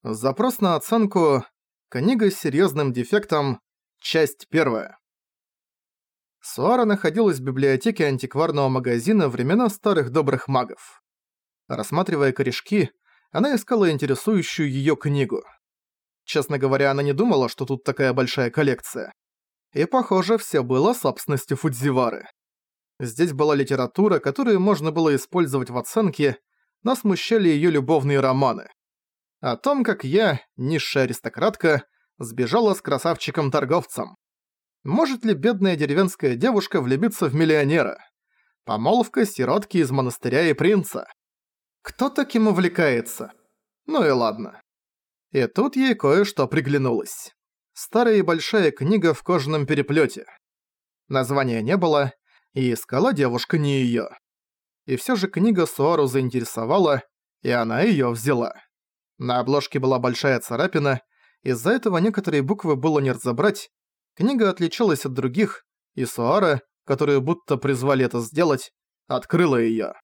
Запрос на оценку. Книга с серьезным дефектом. Часть 1. Суара находилась в библиотеке антикварного магазина времена старых добрых магов. Рассматривая корешки, она искала интересующую её книгу. Честно говоря, она не думала, что тут такая большая коллекция. И, похоже, всё было собственностью Фудзивары. Здесь была литература, которую можно было использовать в оценке, но смущали её любовные романы. О том, как я, низшая аристократка, сбежала с красавчиком-торговцем. Может ли бедная деревенская девушка влюбиться в миллионера? Помолвка сиротки из монастыря и принца. Кто таким увлекается? Ну и ладно. И тут ей кое-что приглянулось. Старая и большая книга в кожаном переплете. Названия не было, и искала девушка не её. И всё же книга Суару заинтересовала, и она её взяла. На обложке была большая царапина, из-за этого некоторые буквы было не разобрать. Книга отличалась от других, и Суара, которую будто призвали это сделать, открыла её.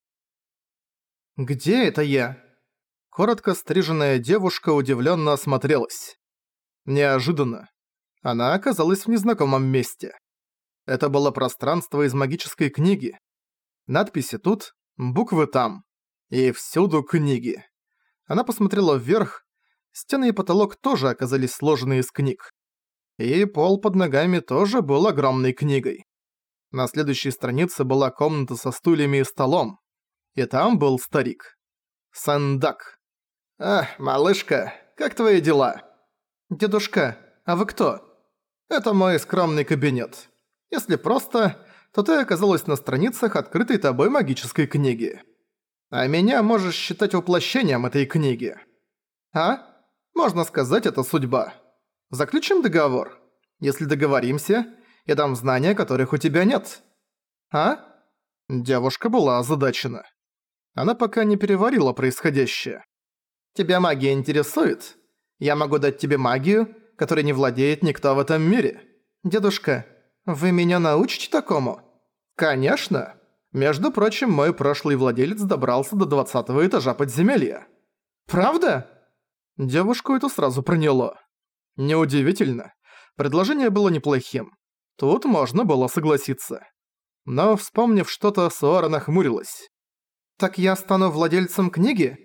«Где это я?» Коротко стриженная девушка удивлённо осмотрелась. Неожиданно. Она оказалась в незнакомом месте. Это было пространство из магической книги. Надписи тут, буквы там. И всюду книги. Она посмотрела вверх. Стены и потолок тоже оказались сложены из книг. И пол под ногами тоже был огромной книгой. На следующей странице была комната со стульями и столом. И там был старик. Сэндак. Малышка, как твои дела?» «Дедушка, а вы кто?» «Это мой скромный кабинет. Если просто, то ты оказалась на страницах открытой тобой магической книги. А меня можешь считать воплощением этой книги. А? Можно сказать, это судьба. Заключим договор. Если договоримся, я дам знания, которых у тебя нет. А?» Девушка была озадачена. Она пока не переварила происходящее. «Тебя магия интересует? Я могу дать тебе магию, которой не владеет никто в этом мире. Дедушка, вы меня научите такому?» «Конечно. Между прочим, мой прошлый владелец добрался до 20-го этажа подземелья». «Правда?» Девушку это сразу проняло. Неудивительно. Предложение было неплохим. Тут можно было согласиться. Но, вспомнив что-то, Суара нахмурилась. «Так я стану владельцем книги?»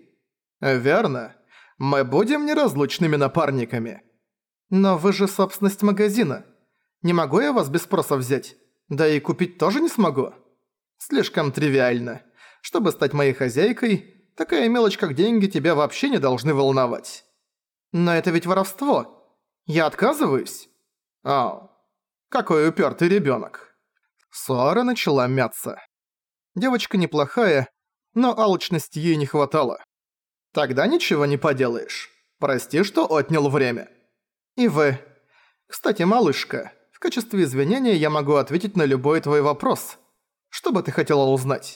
«Верно. Мы будем неразлучными напарниками». «Но вы же собственность магазина. Не могу я вас без спроса взять? Да и купить тоже не смогу». «Слишком тривиально. Чтобы стать моей хозяйкой, такая мелочь, как деньги, тебя вообще не должны волновать». «Но это ведь воровство. Я отказываюсь?» «Ау, какой упертый ребенок». Суара начала мяться. Девочка неплохая, но алчности ей не хватало. «Тогда ничего не поделаешь. Прости, что отнял время». «И вы. Кстати, малышка, в качестве извинения я могу ответить на любой твой вопрос. Что бы ты хотела узнать?»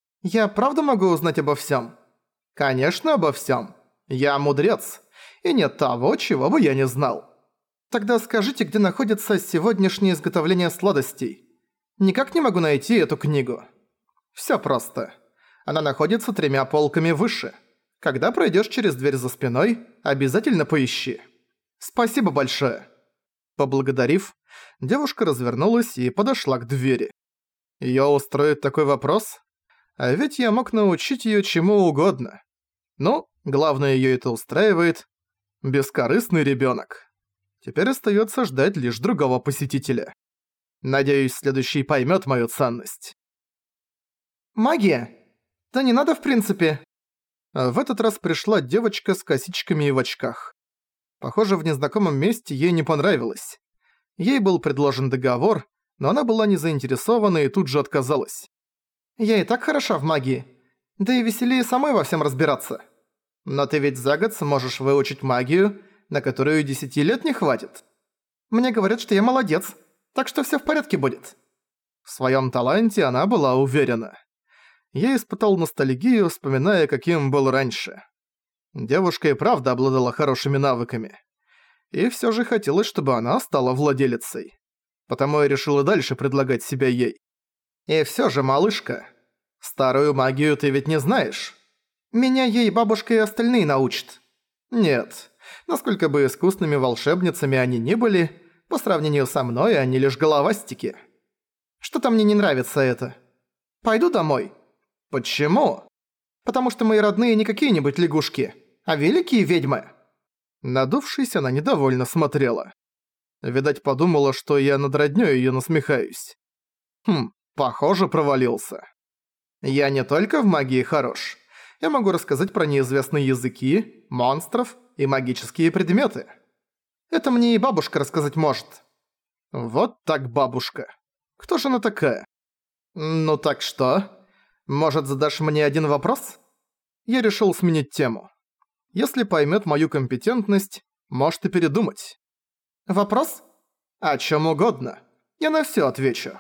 «Я правда могу узнать обо всем?» «Конечно, обо всем. Я мудрец, и нет того, чего бы я не знал». «Тогда скажите, где находится сегодняшнее изготовление сладостей? Никак не могу найти эту книгу». «Всё просто. Она находится 3 полками выше. Когда пройдёшь через дверь за спиной, обязательно поищи». «Спасибо большое». Поблагодарив, девушка развернулась и подошла к двери. Её устроит такой вопрос? А ведь я мог научить её чему угодно. Ну, главное, её это устраивает. Бескорыстный ребёнок. Теперь остаётся ждать лишь другого посетителя. Надеюсь, следующий поймёт мою ценность. «Магия? Да не надо в принципе». В этот раз пришла девочка с косичками и в очках. Похоже, в незнакомом месте ей не понравилось. Ей был предложен договор, но она была не заинтересована и тут же отказалась. «Я и так хороша в магии. Да и веселее самой во всем разбираться. Но ты ведь за год сможешь выучить магию, на которую 10 лет не хватит. Мне говорят, что я молодец, так что всё в порядке будет». В своём таланте она была уверена. Я испытал ностальгию, вспоминая, каким был раньше. Девушка и правда обладала хорошими навыками. И всё же хотелось, чтобы она стала владелицей. Потому я решил и дальше предлагать себя ей. «И всё же, малышка, старую магию ты ведь не знаешь? Меня ей бабушка и остальные научат». «Нет, Насколько бы искусными волшебницами они ни были, по сравнению со мной они лишь головастики. Что-то мне не нравится это. Пойду домой. Почему? Потому что мои родные не какие-нибудь лягушки, а великие ведьмы. Надувшись, она недовольно смотрела. Видать, подумала, что я над роднёй её насмехаюсь. Похоже, провалился. Я не только в магии хорош. Я могу рассказать про неизвестные языки, монстров и магические предметы. Это мне и бабушка рассказать может. Вот так бабушка. Кто же она такая? Ну так что? Может, задашь мне один вопрос? Я решил сменить тему. Если поймёт мою компетентность, может и передумать. Вопрос? О чём угодно. Я на всё отвечу.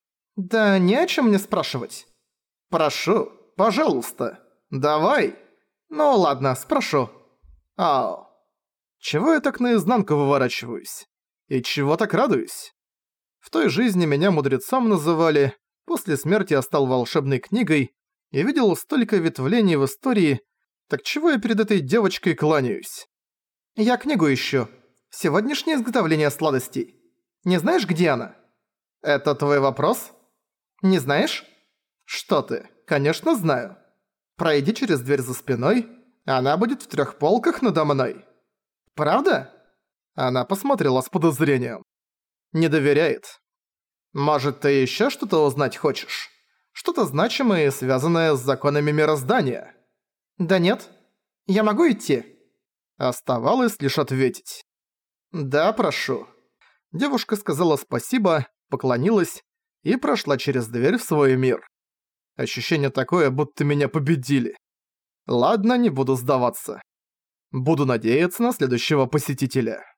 Да не о чём мне спрашивать. Прошу, пожалуйста. Давай. Ну ладно, спрошу. Ау. Чего я так наизнанку выворачиваюсь? И чего так радуюсь? В той жизни меня мудрецом называли, после смерти я стал волшебной книгой и видел столько ветвлений в истории, так чего я перед этой девочкой кланяюсь? Я книгу ищу. Сегодняшнее изготовление сладостей. Не знаешь, где она? Это твой вопрос? Не знаешь? Что ты? Конечно, знаю. Пройди через дверь за спиной, она будет в 3 полках надо мной. Правда? Она посмотрела с подозрением. Не доверяет. Может, ты ещё что-то узнать хочешь? Что-то значимое и связанное с законами мироздания? Да нет. Я могу идти? Оставалось лишь ответить. Да, прошу. Девушка сказала спасибо, поклонилась и прошла через дверь в свой мир. Ощущение такое, будто меня победили. Ладно, не буду сдаваться. Буду надеяться на следующего посетителя.